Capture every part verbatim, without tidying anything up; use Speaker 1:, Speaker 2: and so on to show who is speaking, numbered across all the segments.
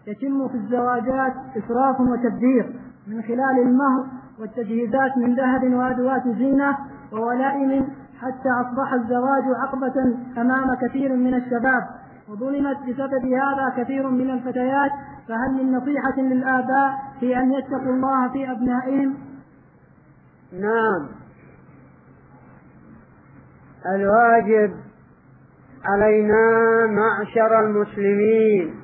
Speaker 1: يتم في الزواجات إسراف وتبذير من خلال المهر والتجهيزات من ذهب وأدوات زينة وولائم، حتى أصبح الزواج عقبة أمام كثير من الشباب، وظلمت بسبب هذا كثير من الفتيات. فهل من نصيحة للآباء في أن يتقوا الله في أبنائهم؟
Speaker 2: نعم، الواجب علينا معشر المسلمين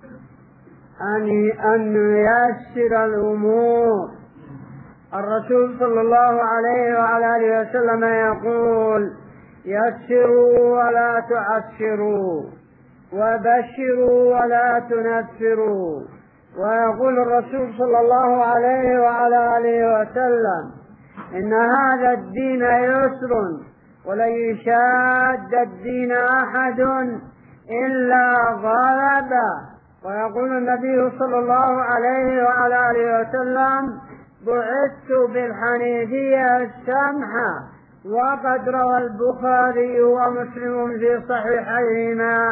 Speaker 2: أن نيسر الأمور. الرسول صلى الله عليه وعلى آله وسلم يقول: يسروا ولا تعسروا، وبشروا ولا تنفروا. ويقول الرسول صلى الله عليه وعلى آله وسلم: إن هذا الدين يسر ولن يشاد الدين أحد إلا غلبه. ويقول النبي صلى الله عليه وعلى آله وسلم: بعثت بالحنيفية السمحة. وقد روى البخاري ومسلم في صحيحيهما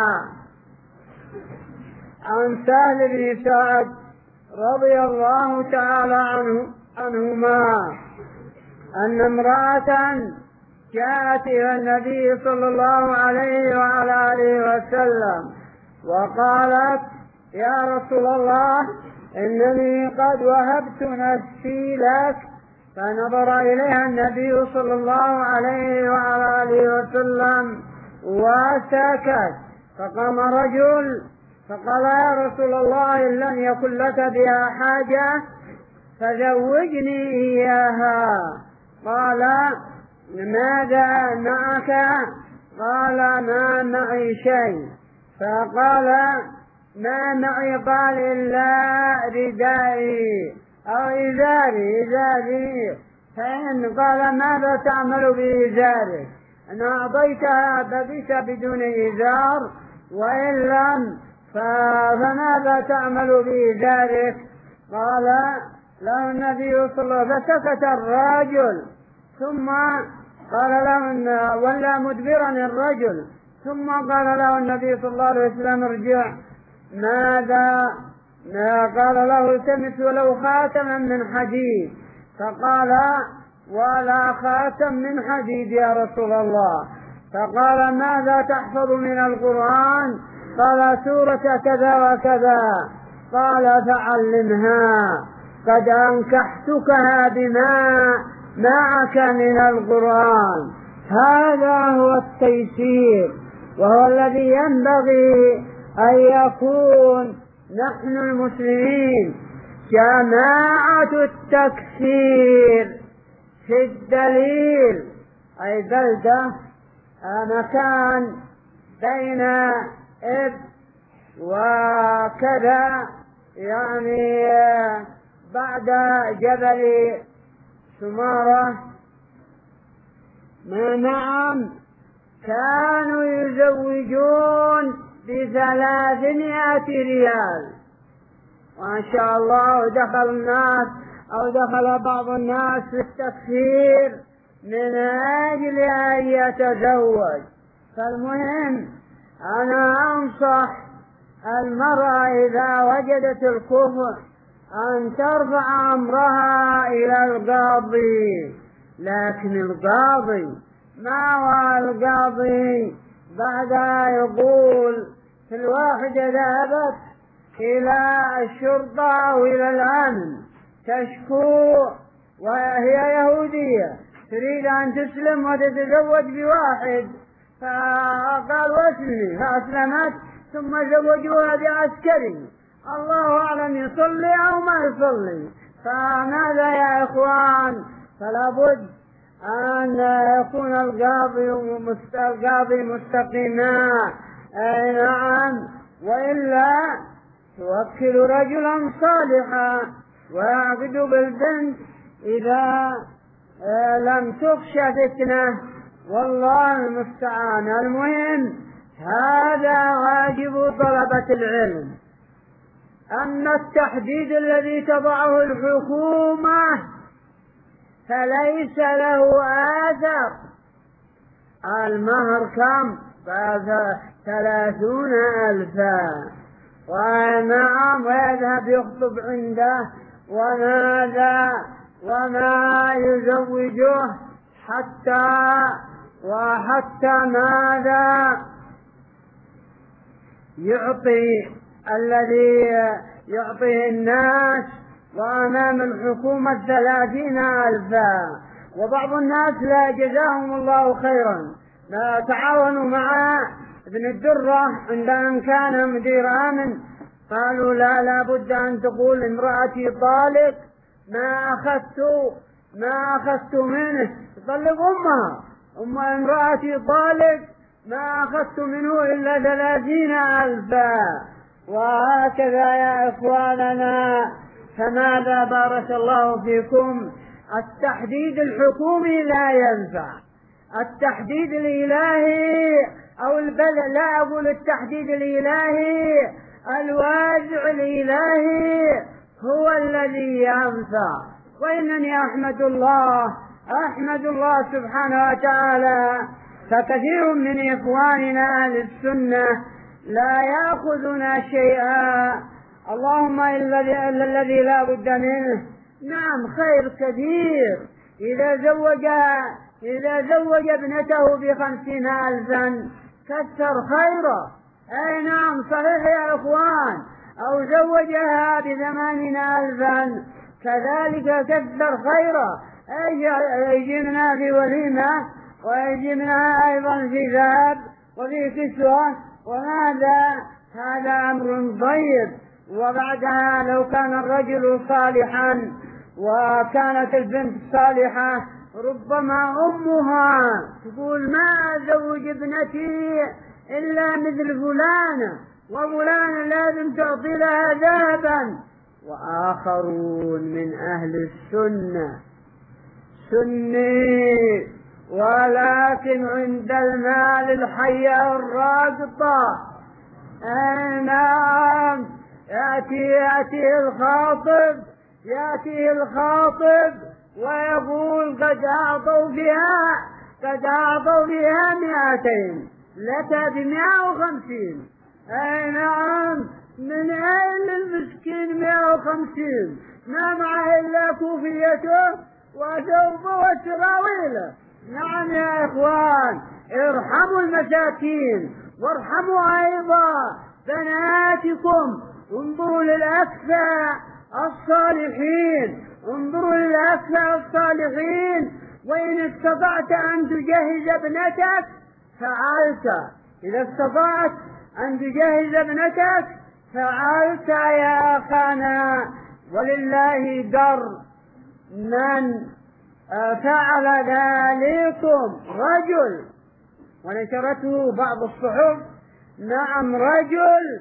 Speaker 2: عن سهل بن سعد رضي الله تعالى عنه عنهما أن امرأة جاءت إلى النبي صلى الله عليه وعلى آله وسلم وقالت: يا رسول الله، إنني قد وهبت نفسي لك. فنظر إليها النبي صلى الله عليه وعلى آله وسلم وسكت. فقام رجل فقال: يا رسول الله، إن لم يكن لك بها حاجة فزوجني إياها. قال: ماذا معك؟ قال: ما معي شيء. فقال: ما معي؟ قال: إلا ردائي أو إزاري إزاري. فإن قال: ماذا تعمل بإزارك؟ أن أعطيتها ببيت بدون إزار، وإن لم فماذا تعمل بإزارك؟ قال له النبي صلى الله عليه وسلم. فسكت الرجل، ثم قال له: ولا مدبرا الرجل. ثم قال له النبي صلى الله عليه وسلم: ارجع. ماذا؟ ما قال له: التمس ولو خاتما من حديد. فقال: ولا خاتم من حديد يا رسول الله. فقال: ماذا تحفظ من القرآن؟ قال: سورة كذا وكذا. قال: فعلمها، قد أنكحتكها بما معك من القرآن. هذا هو التيسير، وهو الذي ينبغي أن يكون نحن المسلمين جماعة التكفير في الدليل، أي بلدة مكان بين إب وكذا، يعني بعد جبل سمارة. نعم، كانوا يزوجون بثلاثمائة ريال، وإن شاء الله دخل الناس أو دخل بعض الناس في التكفير من أجل أن يتزوج. فالمهم أنا أنصح المرأة إذا وجدت الكفر أن ترفع أمرها إلى القاضي. لكن القاضي ما هو القاضي؟ بعد يقول في الواحدة ذهبت إلى الشرطة أو إلى الأمن تشكو، وهي يهودية تريد أن تسلم وتتزوج بواحد، فقال: واسلمي، فأسلمت، ثم زوجوها بعسكري الله أعلم يصلي أو ما يصلي. فماذا يا إخوان؟ فلا بد أن يكون القاضي القاضي مستقيما. أي نعم، وإلا توكل رجلا صالحا ويعقد بالبنت إذا لم تخشى فتنة، والله المستعان. المهم هذا واجب طلبة العلم. أما التحديد الذي تضعه الحكومة فليس له آثر. المهر كم؟ ثلاثون ألفا، ونعم ويذهب يخطب عنده، وماذا وما يزوجه حتى وحتى ماذا يعطي الذي يعطيه الناس، وأمام الحكومة ثلاثين ألفا. وبعض الناس لا جزاهم الله خيرا تعاونوا مع ابن الدرة عند أن كان مدير أمن، قالوا لا لابد أن تقول امرأتي طالق، ما أخذت ما أخذت منه، طلق أمها، أم امرأتي طالق ما أخذت منه إلا ثلاثين ألفا. وهكذا يا إخواننا، فماذا بارك الله فيكم؟ التحديد الحكومي لا ينفع، التحديد الإلهي أو البلد، لا أقول التحديد الإلهي، الوازع الإلهي هو الذي ينفع. وإنني أحمد الله أحمد الله سبحانه وتعالى، فكثير من إخواننا أهل السنة لا يأخذون شيئا، اللهم إلا الذي لا بد منه. نعم خير كثير، إذا زوج إذا زوج ابنته بخمسين ألفا كثر خيره. أي نعم صحيح يا إخوان، أو زوجها بثمانين ألفا كذلك كثر خيره. يجيبنا في وليمة، ويجيبنا أيضا في ذهب وفي كسوة، وهذا هذا أمر طيب. وبعدها لو كان الرجل صالحا وكانت البنت صالحة، ربما أمها تقول ما أزوج ابنتي إلا مثل فلانة، وفلانة لازم تعطي لها ذهبا. وآخرون من أهل السنة سني، ولكن عند المال الحية الراقطة. نعم يأتي يأتي الخاطب يأتي الخاطب ويقول قد أعطوا بها قد أعطوا بها مئتين، لك بمئة وخمسين. أي نعم، من أين المسكين مئة وخمسين؟ ما معه إلا كوفيته وثوبه وسراويله. نعم يا إخوان، ارحموا المساكين، وارحموا أيضا بناتكم. انظروا للأكفاء الصالحين، انظروا للأكفاء الصالحين. وإن استطعت أن تجهز ابنتك فعلت، إذا استطعت أن تجهز ابنتك فعلت يا أخانا. ولله در من فعل ذلكم رجل، ونشرته بعض الصحف، نعم رجل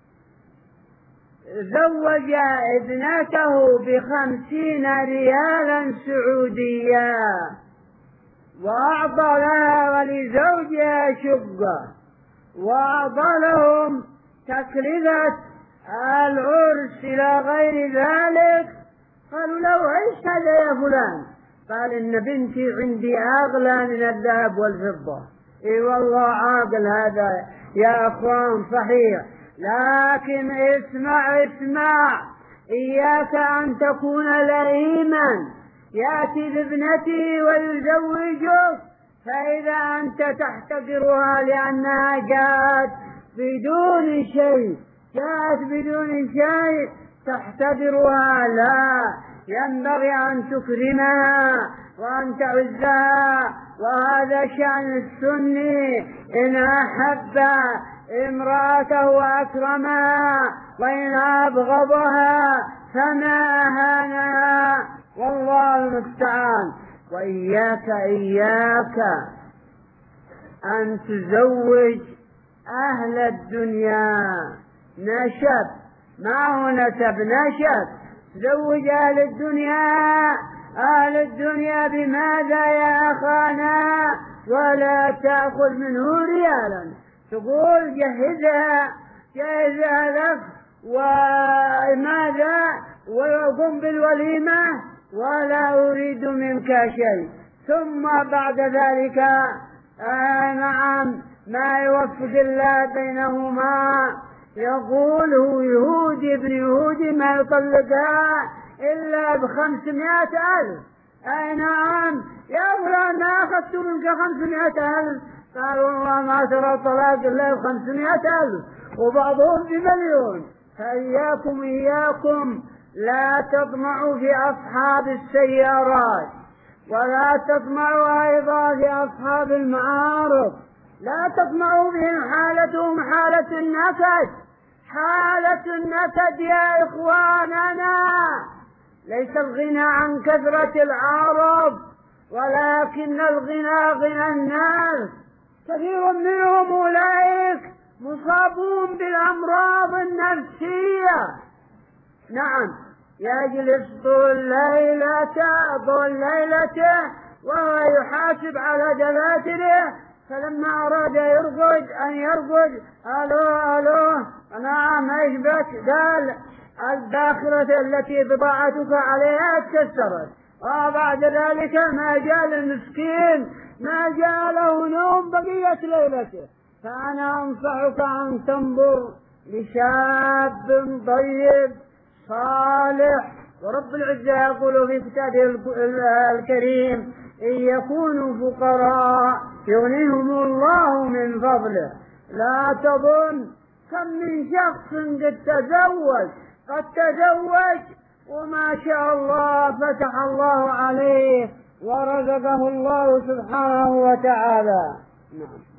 Speaker 2: زوج ابنته بخمسين ريالا سعوديا، وأعطى لها ولزوجها شقة، وأعطى لهم تكلفة العرس إلى غير ذلك. قالوا له ايش هذا يا فلان؟ قال إن بنتي عندي أغلى من الذهب والفضة. اي والله عاقل هذا يا اخوان، صحيح. لكن اسمع اسمع إياك أن تكون لئيما، يأتي بابنته ويزوجك، فإذا أنت تحتقرها لأنها جاءت بدون شيء جاءت بدون شيء تحتقرها، لا، ينبغي أن تكرمها وأن تعزها. وهذا شأن السني، إن أحب امرأته أكرمها، وإن أبغضها فما أهانها، والله المستعان. وإياك إياك أن تزوج أهل الدنيا نشب، ما هو نسب، نشب. زوج أهل الدنيا أهل الدنيا بماذا يا أخانا؟ ولا تأخذ منه ريالا، تقول جهزها جهزها لك وماذا ويقوم بالوليمة ولا أريد منك شيء. ثم بعد ذلك آه نعم ما يوفق الله بينهما يقول هو يهودي ابن يهودي ما يطلقها إلا بخمسمائة ألف. أي نعم يا فلان ما أخذت منك خمسمائة ألف؟ قال والله ما ترى الطلاق إلا بخمسمائة ألف وبعضهم بمليون. فإياكم إياكم لا تطمعوا في أصحاب السيارات، ولا تطمعوا أيضا في أصحاب المعارض، لا تطمعوا بهم، حالتهم حالة النكد، حالة النكد يا إخواننا. ليس الغنى عن كثرة العرب، ولكن الغنى غنى الناس. كثير منهم أولئك مصابون بالأمراض النفسية. نعم يجلس طول الليلة طول ليلته وهو يحاسب على دفاتره، فلما أراد يرقد أن يرقد ألو ألو نعم إيش بك؟ قال الباخرة التي بضاعتك عليها اتكسرت. وبعد ذلك ما جاء المسكين ما جاء له نوم بقية ليلته. فأنا أنصحك أن تنظر لشاب طيب صالح. ورب العزة يقول في كتابه الكريم إن يكونوا فقراء يغنيهم الله من فضله. لا تظن كم من شخص قد تزوج قد تزوج وما شاء الله فتح الله عليه ورزقه الله سبحانه وتعالى. نعم.